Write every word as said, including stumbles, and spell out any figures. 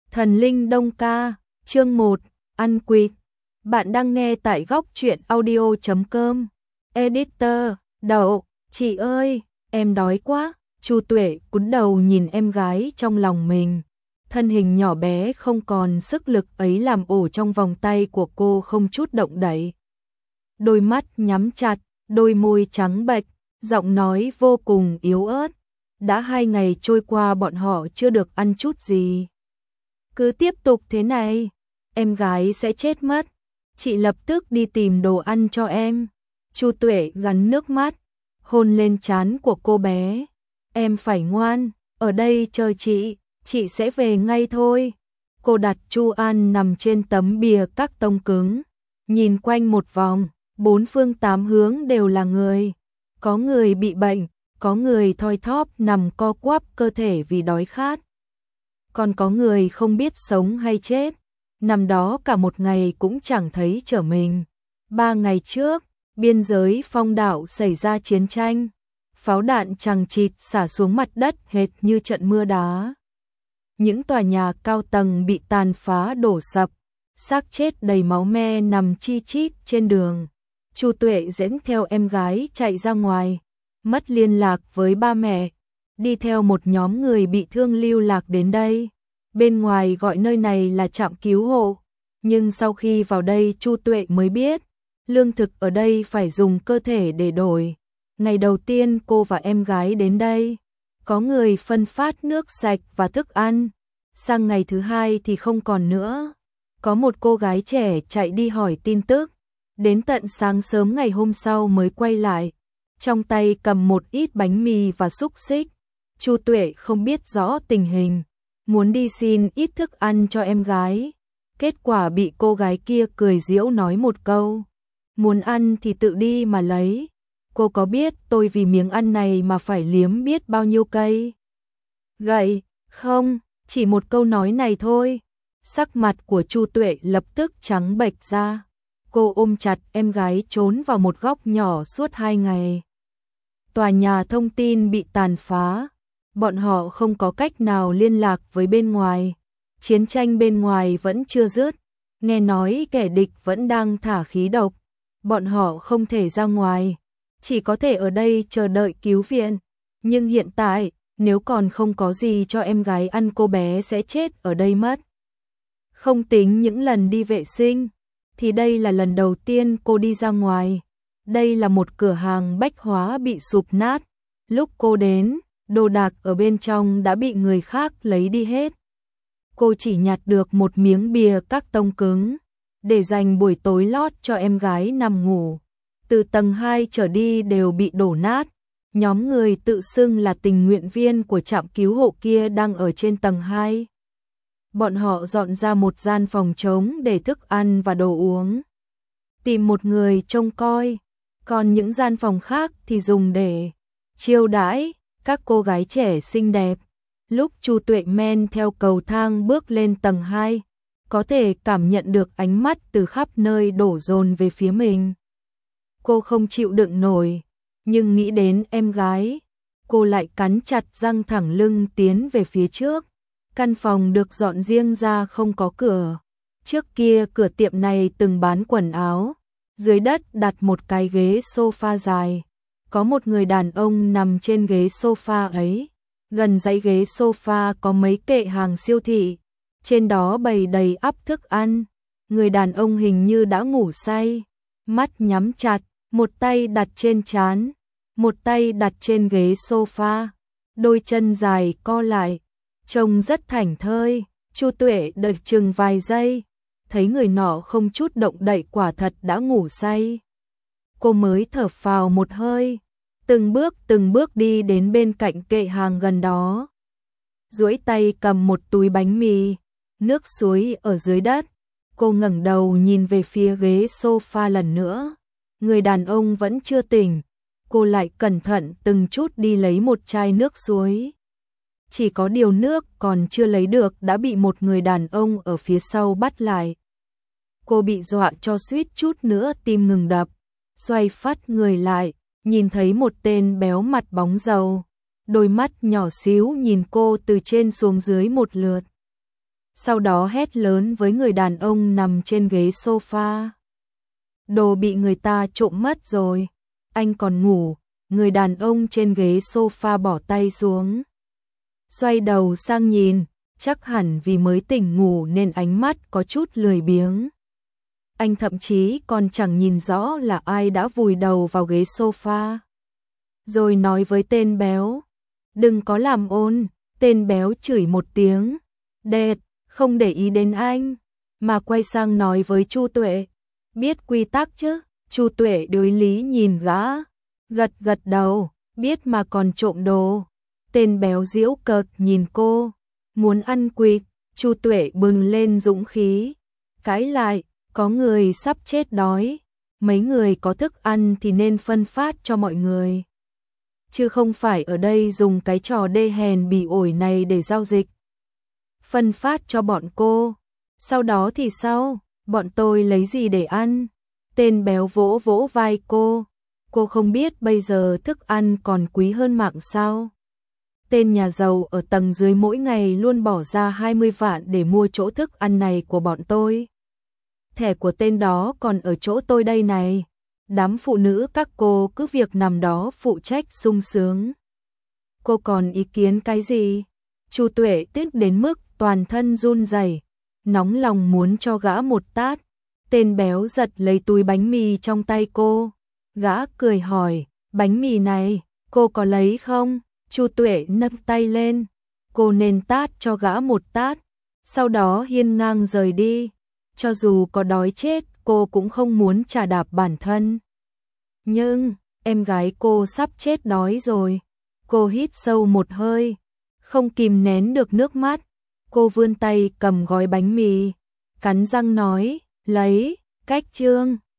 Thần linh Đông Ca, chương một, ăn quỵt. Bạn đang nghe tại góc truyện audio chấm com. Editor, Đậu, chị ơi, em đói quá. Chu Tuệ cúi đầu nhìn em gái trong lòng mình. Thân hình nhỏ bé không còn sức lực ấy làm ổ trong vòng tay của cô không chút động đậy. Đôi mắt nhắm chặt, đôi môi trắng bệch, giọng nói vô cùng yếu ớt. Đã hai ngày trôi qua bọn họ chưa được ăn chút gì. Cứ tiếp tục thế này, em gái sẽ chết mất. Chị lập tức đi tìm đồ ăn cho em. Chu Tuệ gắn nước mắt, hôn lên trán của cô bé. Em phải ngoan, ở đây chờ chị, chị sẽ về ngay thôi. Cô đặt Chu An nằm trên tấm bìa các tông cứng, nhìn quanh một vòng, bốn phương tám hướng đều là người. Có người bị bệnh, có người thoi thóp nằm co quắp cơ thể vì đói khát. Còn có người không biết sống hay chết, nằm đó cả một ngày cũng chẳng thấy trở mình. Ba ngày trước, biên giới Phong Đảo xảy ra chiến tranh, pháo đạn chằng chịt xả xuống mặt đất hệt như trận mưa đá. Những tòa nhà cao tầng bị tàn phá đổ sập, xác chết đầy máu me nằm chi chít trên đường. Chu Tuệ dẫn theo em gái chạy ra ngoài, mất liên lạc với ba mẹ, đi theo một nhóm người bị thương lưu lạc đến đây. Bên ngoài gọi nơi này là trạm cứu hộ, nhưng sau khi vào đây Chu Tuệ mới biết, lương thực ở đây phải dùng cơ thể để đổi. Ngày đầu tiên cô và em gái đến đây, có người phân phát nước sạch và thức ăn, sang ngày thứ hai thì không còn nữa. Có một cô gái trẻ chạy đi hỏi tin tức, đến tận sáng sớm ngày hôm sau mới quay lại, trong tay cầm một ít bánh mì và xúc xích. Chu Tuệ không biết rõ tình hình, muốn đi xin ít thức ăn cho em gái. Kết quả bị cô gái kia cười giễu nói một câu, muốn ăn thì tự đi mà lấy. Cô có biết tôi vì miếng ăn này mà phải liếm biết bao nhiêu cây gậy không? Chỉ một câu nói này thôi, sắc mặt của Chu Tuệ lập tức trắng bệch ra. Cô ôm chặt em gái trốn vào một góc nhỏ suốt hai ngày. Tòa nhà thông tin bị tàn phá, bọn họ không có cách nào liên lạc với bên ngoài. Chiến tranh bên ngoài vẫn chưa dứt, nghe nói kẻ địch vẫn đang thả khí độc. Bọn họ không thể ra ngoài, chỉ có thể ở đây chờ đợi cứu viện. Nhưng hiện tại, nếu còn không có gì cho em gái ăn, cô bé sẽ chết ở đây mất. Không tính những lần đi vệ sinh, thì đây là lần đầu tiên cô đi ra ngoài. Đây là một cửa hàng bách hóa bị sụp nát. Lúc cô đến, đồ đạc ở bên trong đã bị người khác lấy đi hết. Cô chỉ nhặt được một miếng bìa các tông cứng, để dành buổi tối lót cho em gái nằm ngủ. Từ tầng hai trở đi đều bị đổ nát. Nhóm người tự xưng là tình nguyện viên của trạm cứu hộ kia đang ở trên tầng hai. Bọn họ dọn ra một gian phòng trống để thức ăn và đồ uống, tìm một người trông coi. Còn những gian phòng khác thì dùng để chiêu đãi các cô gái trẻ xinh đẹp. Lúc Chu Tuệ men theo cầu thang bước lên tầng hai, có thể cảm nhận được ánh mắt từ khắp nơi đổ dồn về phía mình. Cô không chịu đựng nổi, nhưng nghĩ đến em gái, cô lại cắn chặt răng thẳng lưng tiến về phía trước. Căn phòng được dọn riêng ra không có cửa. Trước kia cửa tiệm này từng bán quần áo. Dưới đất đặt một cái ghế sofa dài. Có một người đàn ông nằm trên ghế sofa ấy. Gần dãy ghế sofa có mấy kệ hàng siêu thị, trên đó bày đầy ắp thức ăn. Người đàn ông hình như đã ngủ say, mắt nhắm chặt, một tay đặt trên trán, một tay đặt trên ghế sofa, đôi chân dài co lại, trông rất thảnh thơi. Chu Tuệ đợi chừng vài giây, thấy người nọ không chút động đậy, quả thật đã ngủ say. Cô mới thở phào một hơi, từng bước từng bước đi đến bên cạnh kệ hàng gần đó, duỗi tay cầm một túi bánh mì, nước suối ở dưới đất. Cô ngẩng đầu nhìn về phía ghế sofa lần nữa, người đàn ông vẫn chưa tỉnh. Cô lại cẩn thận từng chút đi lấy một chai nước suối. Chỉ có điều nước còn chưa lấy được đã bị một người đàn ông ở phía sau bắt lại. Cô bị dọa cho suýt chút nữa tim ngừng đập, xoay phát người lại, nhìn thấy một tên béo mặt bóng dầu, đôi mắt nhỏ xíu nhìn cô từ trên xuống dưới một lượt. sau đó hét lớn với người đàn ông nằm trên ghế sofa. Đồ bị người ta trộm mất rồi, anh còn ngủ. Người đàn ông trên ghế sofa bỏ tay xuống, xoay đầu sang nhìn, chắc hẳn vì mới tỉnh ngủ nên ánh mắt có chút lười biếng. Anh thậm chí còn chẳng nhìn rõ là ai đã vùi đầu vào ghế sofa. Rồi nói với tên béo, đừng có làm ồn. Tên béo chửi một tiếng, đệt, không để ý đến anh, mà quay sang nói với Chu Tuệ, biết quy tắc chứ? Chu Tuệ đối lý nhìn gã, gật gật đầu, biết mà còn trộm đồ. Tên béo giễu cợt nhìn cô, muốn ăn quỵt. Chu Tuệ bừng lên dũng khí, cãi lại, có người sắp chết đói, mấy người có thức ăn thì nên phân phát cho mọi người, chứ không phải ở đây dùng cái trò đê hèn bỉ ổi này để giao dịch. Phân phát cho bọn cô, sau đó thì sao? Bọn tôi lấy gì để ăn? Tên béo vỗ vỗ vai cô, cô không biết bây giờ thức ăn còn quý hơn mạng sao? Tên nhà giàu ở tầng dưới mỗi ngày luôn bỏ ra hai mươi vạn để mua chỗ thức ăn này của bọn tôi. Thẻ của tên đó còn ở chỗ tôi đây này. Đám phụ nữ các cô cứ việc nằm đó phụ trách sung sướng. Cô còn ý kiến cái gì? Chu Tuệ tức đến mức toàn thân run rẩy, nóng lòng muốn cho gã một tát. Tên béo giật lấy túi bánh mì trong tay cô. Gã cười hỏi, bánh mì này, cô có lấy không? Chu Tuệ nâng tay lên, cô nên tát cho gã một tát, sau đó hiên ngang rời đi. Cho dù có đói chết, cô cũng không muốn chà đạp bản thân. Nhưng, em gái cô sắp chết đói rồi. Cô hít sâu một hơi, không kìm nén được nước mắt. Cô vươn tay cầm gói bánh mì, cắn răng nói, lấy, cách trương.